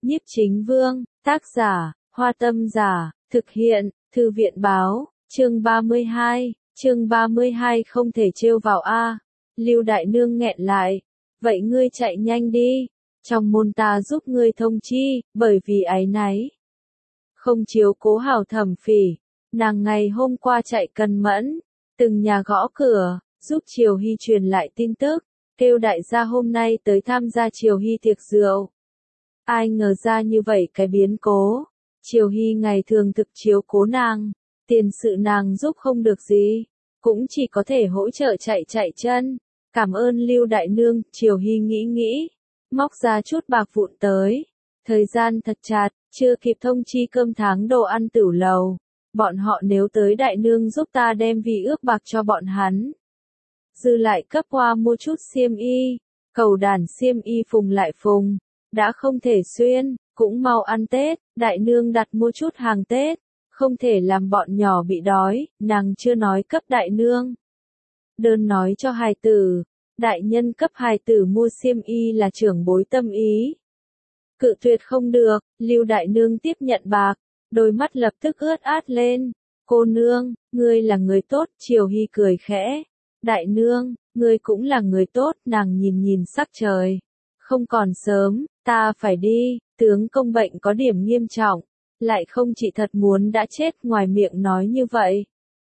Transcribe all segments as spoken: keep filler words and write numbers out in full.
Nhiếp Chính Vương, tác giả, Hoa Tâm Giả, thực hiện, Thư viện báo, chương ba mươi hai, chương ba mươi hai không thể trêu vào a. Lưu Đại Nương nghẹn lại, vậy ngươi chạy nhanh đi, trong môn ta giúp ngươi thông chi, bởi vì áy náy. Không chiếu cố hảo Thẩm Phỉ, nàng ngày hôm qua chạy cần mẫn, từng nhà gõ cửa, giúp Triều Hy truyền lại tin tức, kêu đại gia hôm nay tới tham gia Triều Hy tiệc rượu. Ai ngờ ra như vậy cái biến cố, Triều Hy ngày thường thực chiếu cố nàng, tiền sự nàng giúp không được gì, cũng chỉ có thể hỗ trợ chạy chạy chân. Cảm ơn Lưu Đại Nương, Triều Hy nghĩ nghĩ, móc ra chút bạc vụn tới. Thời gian thật chặt, chưa kịp thông chi cơm tháng đồ ăn tửu lầu. Bọn họ nếu tới Đại Nương giúp ta đem vi ước bạc cho bọn hắn. Dư lại cấp hoa mua chút xiêm y, cầu đàn xiêm y phùng lại phùng, đã không thể xuyên, cũng mau ăn Tết, Đại Nương đặt mua chút hàng Tết, không thể làm bọn nhỏ bị đói, nàng chưa nói cấp Đại Nương. Đơn nói cho hài tử, đại nhân cấp hài tử mua xiêm y là trưởng bối tâm ý. Cự tuyệt không được, Lưu Đại Nương tiếp nhận bạc, đôi mắt lập tức ướt át lên. Cô nương, ngươi là người tốt, Triều Hy cười khẽ. Đại Nương, ngươi cũng là người tốt, nàng nhìn nhìn sắc trời. Không còn sớm, ta phải đi, tướng công bệnh có điểm nghiêm trọng, lại không chỉ thật muốn đã chết ngoài miệng nói như vậy.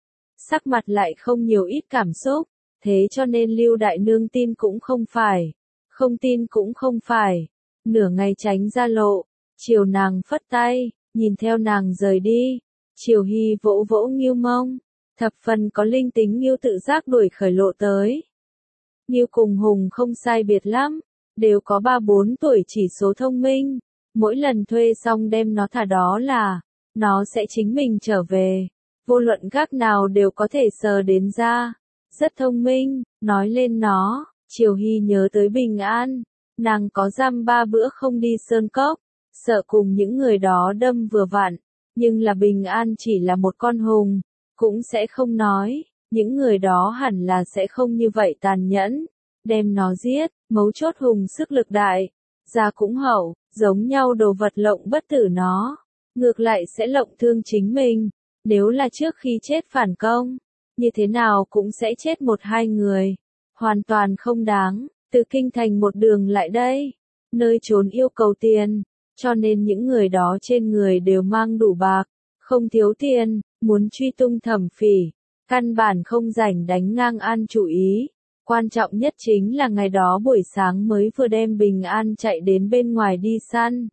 Sắc mặt lại không nhiều ít cảm xúc, thế cho nên Lưu Đại Nương tin cũng không phải, không tin cũng không phải. Nửa ngày tránh ra lộ, chiều nàng phất tay, nhìn theo nàng rời đi. Triều Hy vỗ vỗ Ngưu mông, thập phần có linh tính Ngưu tự giác đuổi khởi lộ tới. Ngưu cùng Hùng không sai biệt lắm, đều có ba bốn tuổi chỉ số thông minh, mỗi lần thuê xong đem nó thả đó là, nó sẽ chính mình trở về, vô luận gác nào đều có thể sờ đến ra, rất thông minh. Nói lên nó, Triều Hy nhớ tới Bình An, nàng có dăm ba bữa không đi sơn cốc, sợ cùng những người đó đâm vừa vặn, nhưng là Bình An chỉ là một con hùng, cũng sẽ không nói, những người đó hẳn là sẽ không như vậy tàn nhẫn, đem nó giết. Mấu chốt hùng sức lực đại, da cũng hậu, giống nhau đồ vật lộng bất tử nó, ngược lại sẽ lộng thương chính mình. Nếu là trước khi chết phản công, như thế nào cũng sẽ chết một hai người, hoàn toàn không đáng. Từ kinh thành một đường lại đây, nơi trốn yêu cầu tiền, cho nên những người đó trên người đều mang đủ bạc, không thiếu tiền, muốn truy tung Thẩm Phỉ, căn bản không rảnh đánh ngang An chủ ý. Quan trọng nhất chính là ngày đó buổi sáng mới vừa đem Bình An chạy đến bên ngoài đi săn.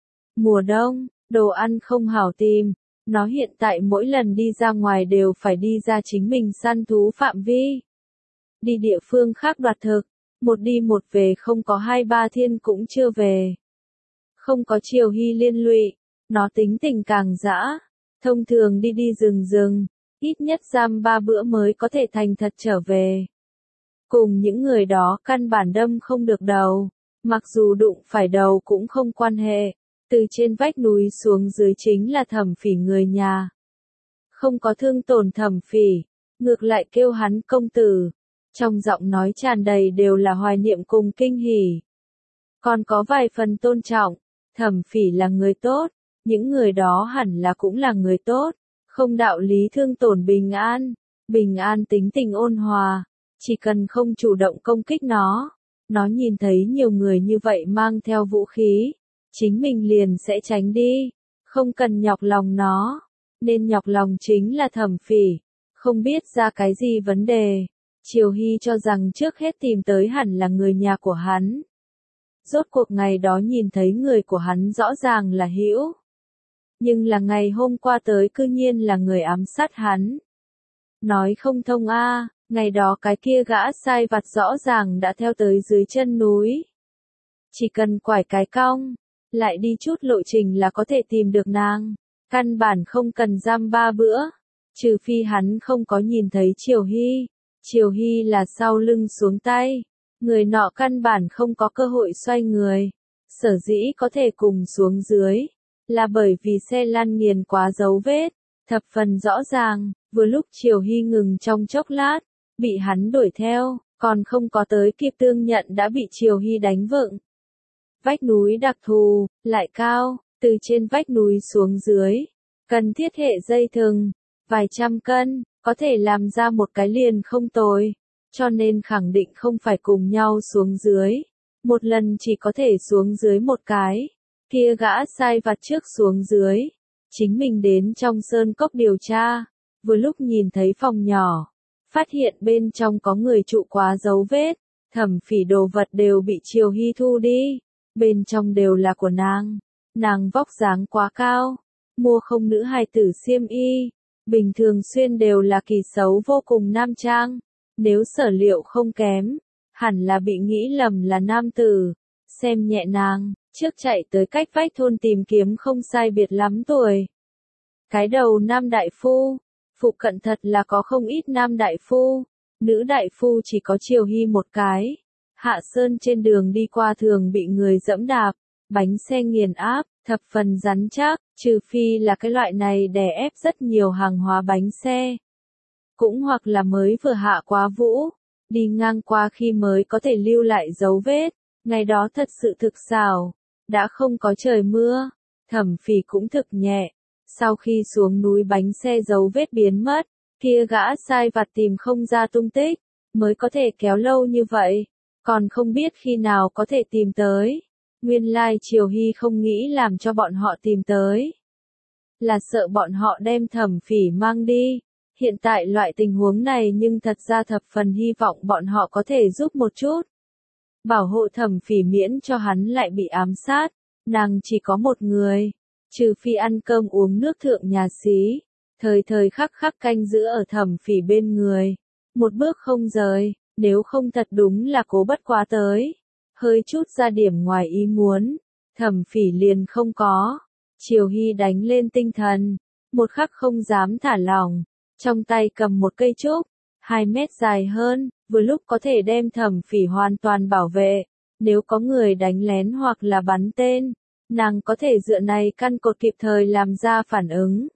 Mùa đông, đồ ăn không hảo tìm, nó hiện tại mỗi lần đi ra ngoài đều phải đi ra chính mình săn thú phạm vi. Đi địa phương khác đoạt thực, một đi một về không có hai ba thiên cũng chưa về. Không có Triều Hy liên lụy, nó tính tình càng dã, thông thường đi đi rừng rừng, ít nhất giam ba bữa mới có thể thành thật trở về. Cùng những người đó căn bản đâm không được đầu, mặc dù đụng phải đầu cũng không quan hệ, từ trên vách núi xuống dưới chính là Thẩm Phỉ người nhà. Không có thương tổn Thẩm Phỉ, ngược lại kêu hắn công tử, trong giọng nói tràn đầy đều là hoài niệm cùng kinh hỉ. Còn có vài phần tôn trọng, Thẩm Phỉ là người tốt, những người đó hẳn là cũng là người tốt, không đạo lý thương tổn Bình An. Bình An tính tình ôn hòa, chỉ cần không chủ động công kích nó, nó nhìn thấy nhiều người như vậy mang theo vũ khí, chính mình liền sẽ tránh đi, không cần nhọc lòng nó, nên nhọc lòng chính là Thẩm Phỉ, không biết ra cái gì vấn đề. Triều Hy cho rằng trước hết tìm tới hẳn là người nhà của hắn. Rốt cuộc ngày đó nhìn thấy người của hắn rõ ràng là Hữu, nhưng là ngày hôm qua tới cư nhiên là người ám sát hắn. Nói không thông a, ngày đó cái kia gã sai vặt rõ ràng đã theo tới dưới chân núi. Chỉ cần quải cái cong, lại đi chút lộ trình là có thể tìm được nàng, căn bản không cần giam ba bữa, trừ phi hắn không có nhìn thấy Triều Hy. Triều Hy là sau lưng xuống tay, người nọ căn bản không có cơ hội xoay người, sở dĩ có thể cùng xuống dưới, là bởi vì xe lăn nghiền quá dấu vết, thập phần rõ ràng. Vừa lúc Triều Hy ngừng trong chốc lát, bị hắn đuổi theo, còn không có tới kịp tương nhận đã bị Triều Hy đánh vựng. Vách núi đặc thù, lại cao, từ trên vách núi xuống dưới, cần thiết hệ dây thừng, vài trăm cân, có thể làm ra một cái liền không tồi, cho nên khẳng định không phải cùng nhau xuống dưới. Một lần chỉ có thể xuống dưới một cái, kia gã sai vặt trước xuống dưới, chính mình đến trong sơn cốc điều tra, vừa lúc nhìn thấy phòng nhỏ, phát hiện bên trong có người trụ quá dấu vết, Thẩm Phỉ đồ vật đều bị Triều Hy thu đi, bên trong đều là của nàng, nàng vóc dáng quá cao, mua không nữ hài tử xiêm y, bình thường xuyên đều là kỳ xấu vô cùng nam trang, nếu sở liệu không kém, hẳn là bị nghĩ lầm là nam tử, xem nhẹ nàng, trước chạy tới cách vách thôn tìm kiếm không sai biệt lắm tuổi. Cái đầu nam đại phu, phụ cận thật là có không ít nam đại phu, nữ đại phu chỉ có Triều Hy một cái. Hạ Sơn trên đường đi qua thường bị người dẫm đạp, bánh xe nghiền áp, thập phần rắn chắc, trừ phi là cái loại này đè ép rất nhiều hàng hóa bánh xe. Cũng hoặc là mới vừa hạ quá vũ, đi ngang qua khi mới có thể lưu lại dấu vết, ngày đó thật sự thực xảo, đã không có trời mưa, Thẩm Phỉ cũng thực nhẹ, sau khi xuống núi bánh xe dấu vết biến mất, kia gã sai vặt tìm không ra tung tích, mới có thể kéo lâu như vậy, còn không biết khi nào có thể tìm tới. Nguyên lai Triều Hy không nghĩ làm cho bọn họ tìm tới, là sợ bọn họ đem Thẩm Phỉ mang đi. Hiện tại loại tình huống này nhưng thật ra thập phần hy vọng bọn họ có thể giúp một chút. Bảo hộ Thẩm Phỉ miễn cho hắn lại bị ám sát, nàng chỉ có một người, trừ phi ăn cơm uống nước thượng nhà xí, thời thời khắc khắc canh giữ ở Thẩm Phỉ bên người, một bước không rời, nếu không thật đúng là cố bất quá tới. Hơi chút ra điểm ngoài ý muốn, Thẩm Phỉ liền không có. Triều Hy đánh lên tinh thần, một khắc không dám thả lỏng, trong tay cầm một cây trúc, hai mét dài hơn, vừa lúc có thể đem Thẩm Phỉ hoàn toàn bảo vệ. Nếu có người đánh lén hoặc là bắn tên, nàng có thể dựa này căn cột kịp thời làm ra phản ứng.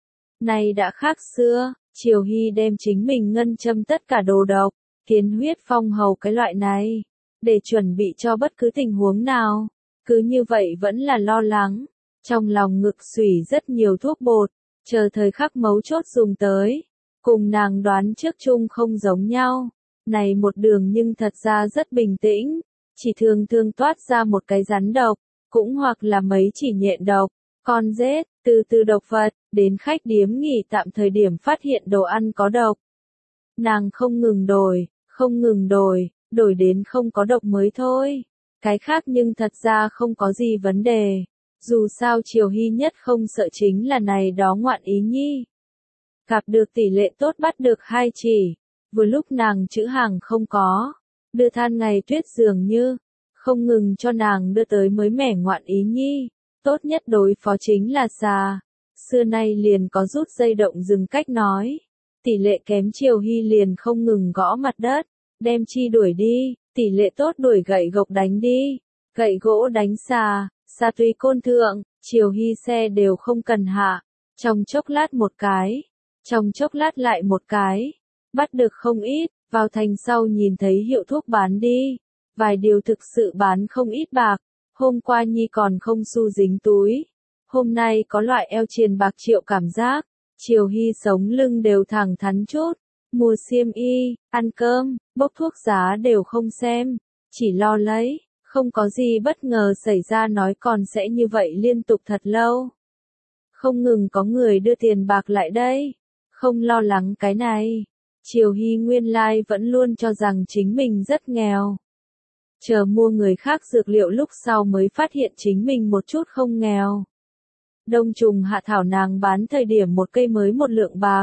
Này đã khác xưa, Triều Hy đem chính mình ngân châm tất cả đồ độc, kiến huyết phong hầu cái loại này, để chuẩn bị cho bất cứ tình huống nào. Cứ như vậy vẫn là lo lắng, trong lòng ngực xùy rất nhiều thuốc bột, chờ thời khắc mấu chốt dùng tới. Cùng nàng đoán trước chung không giống nhau, này một đường nhưng thật ra rất bình tĩnh, chỉ thường thường toát ra một cái rắn độc, cũng hoặc là mấy chỉ nhện độc, con rết, từ từ độc vật, đến khách điếm nghỉ tạm thời điểm phát hiện đồ ăn có độc. Nàng không ngừng đổi, không ngừng đổi, đổi đến không có độc mới thôi. Cái khác nhưng thật ra không có gì vấn đề. Dù sao Triều Hy nhất không sợ chính là này đó ngoạn ý nhi. Gặp được tỷ lệ tốt bắt được hai chỉ, vừa lúc nàng chữ hàng không có, đưa than ngày tuyết dường như, không ngừng cho nàng đưa tới mới mẻ ngoạn ý nhi, tốt nhất đối phó chính là xà. Xưa nay liền có rút dây động rừng cách nói, tỷ lệ kém Triều Hy liền không ngừng gõ mặt đất, đem chi đuổi đi, tỷ lệ tốt đuổi gậy gộc đánh đi, gậy gỗ đánh xà, xà tùy côn thượng, Triều Hy xe đều không cần hạ, trong chốc lát một cái, trong chốc lát lại một cái, bắt được không ít, vào thành sau nhìn thấy hiệu thuốc bán đi, vài điều thực sự bán không ít bạc, hôm qua Nhi còn không xu dính túi, hôm nay có loại eo triền bạc triệu cảm giác, Triều Hy sống lưng đều thẳng thắn chút, mua xiêm y, ăn cơm, bốc thuốc giá đều không xem, chỉ lo lấy, không có gì bất ngờ xảy ra nói còn sẽ như vậy liên tục thật lâu. Không ngừng có người đưa tiền bạc lại đây, không lo lắng cái này. Triều Hy nguyên lai vẫn luôn cho rằng chính mình rất nghèo. Chờ mua người khác dược liệu lúc sau mới phát hiện chính mình một chút không nghèo. Đông trùng hạ thảo nàng bán thời điểm một cây mới một lượng bạc.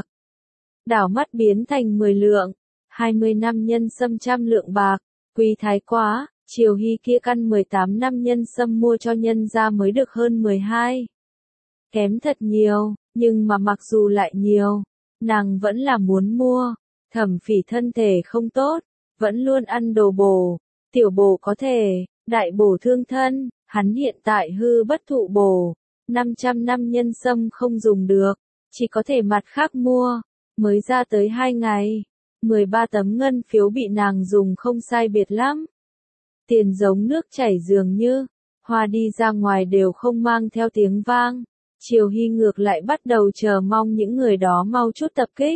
Đảo mắt biến thành mười lượng, hai mươi năm nhân sâm trăm lượng bạc, quý thái quá, Triều Hy kia căn mười tám năm nhân sâm mua cho nhân ra mới được hơn mười hai. Kém thật nhiều, nhưng mà mặc dù lại nhiều, nàng vẫn là muốn mua. Thẩm Phỉ thân thể không tốt, vẫn luôn ăn đồ bổ, tiểu bổ có thể, đại bổ thương thân, hắn hiện tại hư bất thụ bổ, năm trăm năm nhân sâm không dùng được, chỉ có thể mặt khác mua, mới ra tới hai ngày, mười ba tấm ngân phiếu bị nàng dùng không sai biệt lắm. Tiền giống nước chảy dường như, Hoa đi ra ngoài đều không mang theo tiếng vang. Triều Hy ngược lại bắt đầu chờ mong những người đó mau chút tập kích.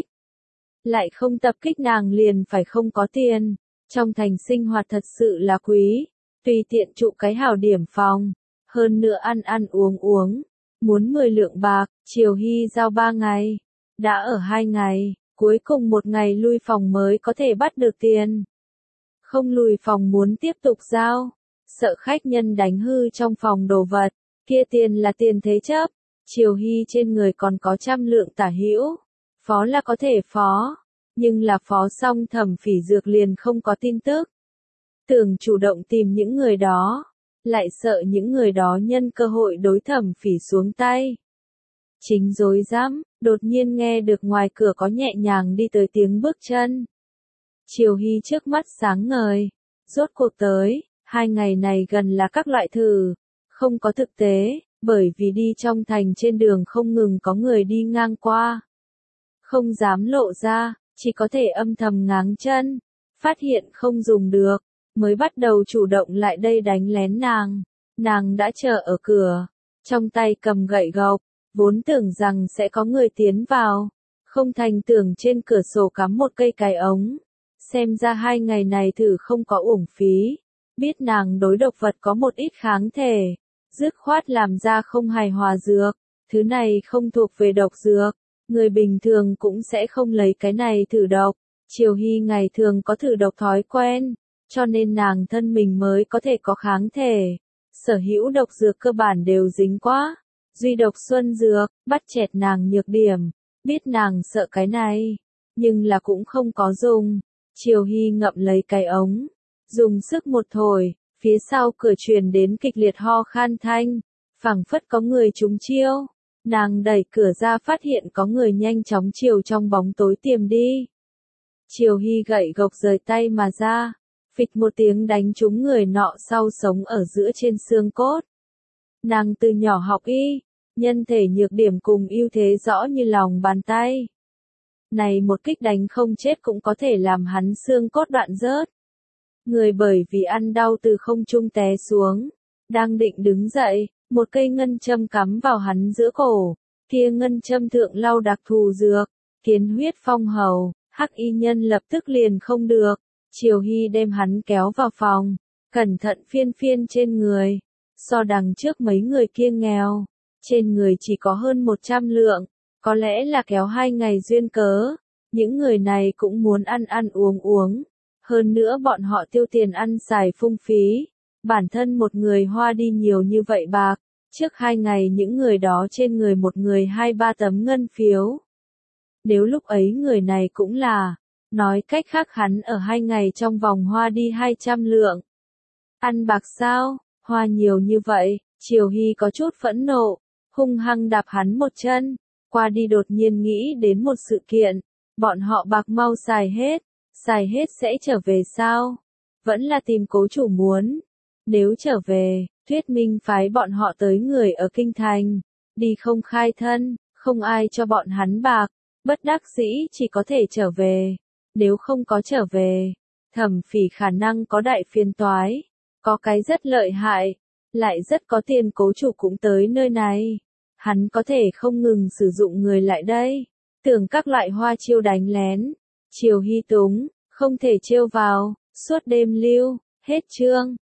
Lại không tập kích nàng liền phải không có tiền. Trong thành sinh hoạt thật sự là quý. Tùy tiện trụ cái hảo điểm phòng. Hơn nữa ăn ăn uống uống. Muốn mười lượng bạc, Triều Hy giao ba ngày. Đã ở hai ngày, cuối cùng một ngày lui phòng mới có thể bắt được tiền. Không lùi phòng muốn tiếp tục giao. Sợ khách nhân đánh hư trong phòng đồ vật. Kia tiền là tiền thế chấp. Triều Hy trên người còn có trăm lượng tả hữu. Phó là có thể phó. Nhưng là phó xong Thẩm Phỉ Dược liền không có tin tức. Tưởng chủ động tìm những người đó. Lại sợ những người đó nhân cơ hội đối Thẩm Phỉ xuống tay. Chính rối rắm, đột nhiên nghe được ngoài cửa có nhẹ nhàng đi tới tiếng bước chân. Triều Hy trước mắt sáng ngời. Rốt cuộc tới, hai ngày này gần là các loại thử. Không có thực tế, bởi vì đi trong thành trên đường không ngừng có người đi ngang qua. Không dám lộ ra, chỉ có thể âm thầm ngáng chân. Phát hiện không dùng được, mới bắt đầu chủ động lại đây đánh lén nàng. Nàng đã chờ ở cửa, trong tay cầm gậy gộc, vốn tưởng rằng sẽ có người tiến vào. Không thành tưởng trên cửa sổ cắm một cây cái ống. Xem ra hai ngày này thử không có uổng phí. Biết nàng đối độc vật có một ít kháng thể. Dứt khoát làm ra không hài hòa dược. Thứ này không thuộc về độc dược. Người bình thường cũng sẽ không lấy cái này thử độc. Triều Hy ngày thường có thử độc thói quen. Cho nên nàng thân mình mới có thể có kháng thể. Sở hữu độc dược cơ bản đều dính quá. Duy độc xuân dược, bắt chẹt nàng nhược điểm. Biết nàng sợ cái này. Nhưng là cũng không có dùng. Triều Hy ngậm lấy cái ống. Dùng sức một thổi. Phía sau cửa truyền đến kịch liệt ho khan thanh. Phảng phất có người trúng chiêu. Nàng đẩy cửa ra phát hiện có người nhanh chóng chiều trong bóng tối tiềm đi. Triều Hy gậy gộc rời tay mà ra. Phịch một tiếng đánh trúng người nọ sau sống ở giữa trên xương cốt. Nàng từ nhỏ học y. Nhân thể nhược điểm cùng ưu thế rõ như lòng bàn tay. Này một kích đánh không chết cũng có thể làm hắn xương cốt đoạn rớt. Người bởi vì ăn đau từ không trung té xuống. Đang định đứng dậy, một cây ngân châm cắm vào hắn giữa cổ. Kia ngân châm thượng lau đặc thù dược. Kiến huyết phong hầu, hắc y nhân lập tức liền không được. Triều Hy đem hắn kéo vào phòng. Cẩn thận phiên phiên trên người. So đằng trước mấy người kia nghèo. Trên người chỉ có hơn một trăm lượng. Có lẽ là kéo hai ngày duyên cớ. Những người này cũng muốn ăn ăn uống uống. Hơn nữa bọn họ tiêu tiền ăn xài phung phí. Bản thân một người hoa đi nhiều như vậy bạc. Trước hai ngày những người đó trên người một người hai ba tấm ngân phiếu. Nếu lúc ấy người này cũng là. Nói cách khác hắn ở hai ngày trong vòng hoa đi hai trăm lượng. Ăn bạc sao? Hoa nhiều như vậy. Triều Hy có chút phẫn nộ. Hung hăng đạp hắn một chân. Qua đi đột nhiên nghĩ đến một sự kiện. Bọn họ bạc mau xài hết. Xài hết sẽ trở về sao? Vẫn là tìm cố chủ muốn. Nếu trở về, thuyết minh phái bọn họ tới người ở kinh thành. Đi không khai thân, không ai cho bọn hắn bạc. Bất đắc dĩ chỉ có thể trở về. Nếu không có trở về, Thẩm Phỉ khả năng có đại phiền toái. Có cái rất lợi hại. Lại rất có tiền cố chủ cũng tới nơi này. Hắn có thể không ngừng sử dụng người lại đây. Tưởng các loại hoa chiêu đánh lén. Triều Hy túng, không thể trêu vào, suốt đêm lưu, hết chương.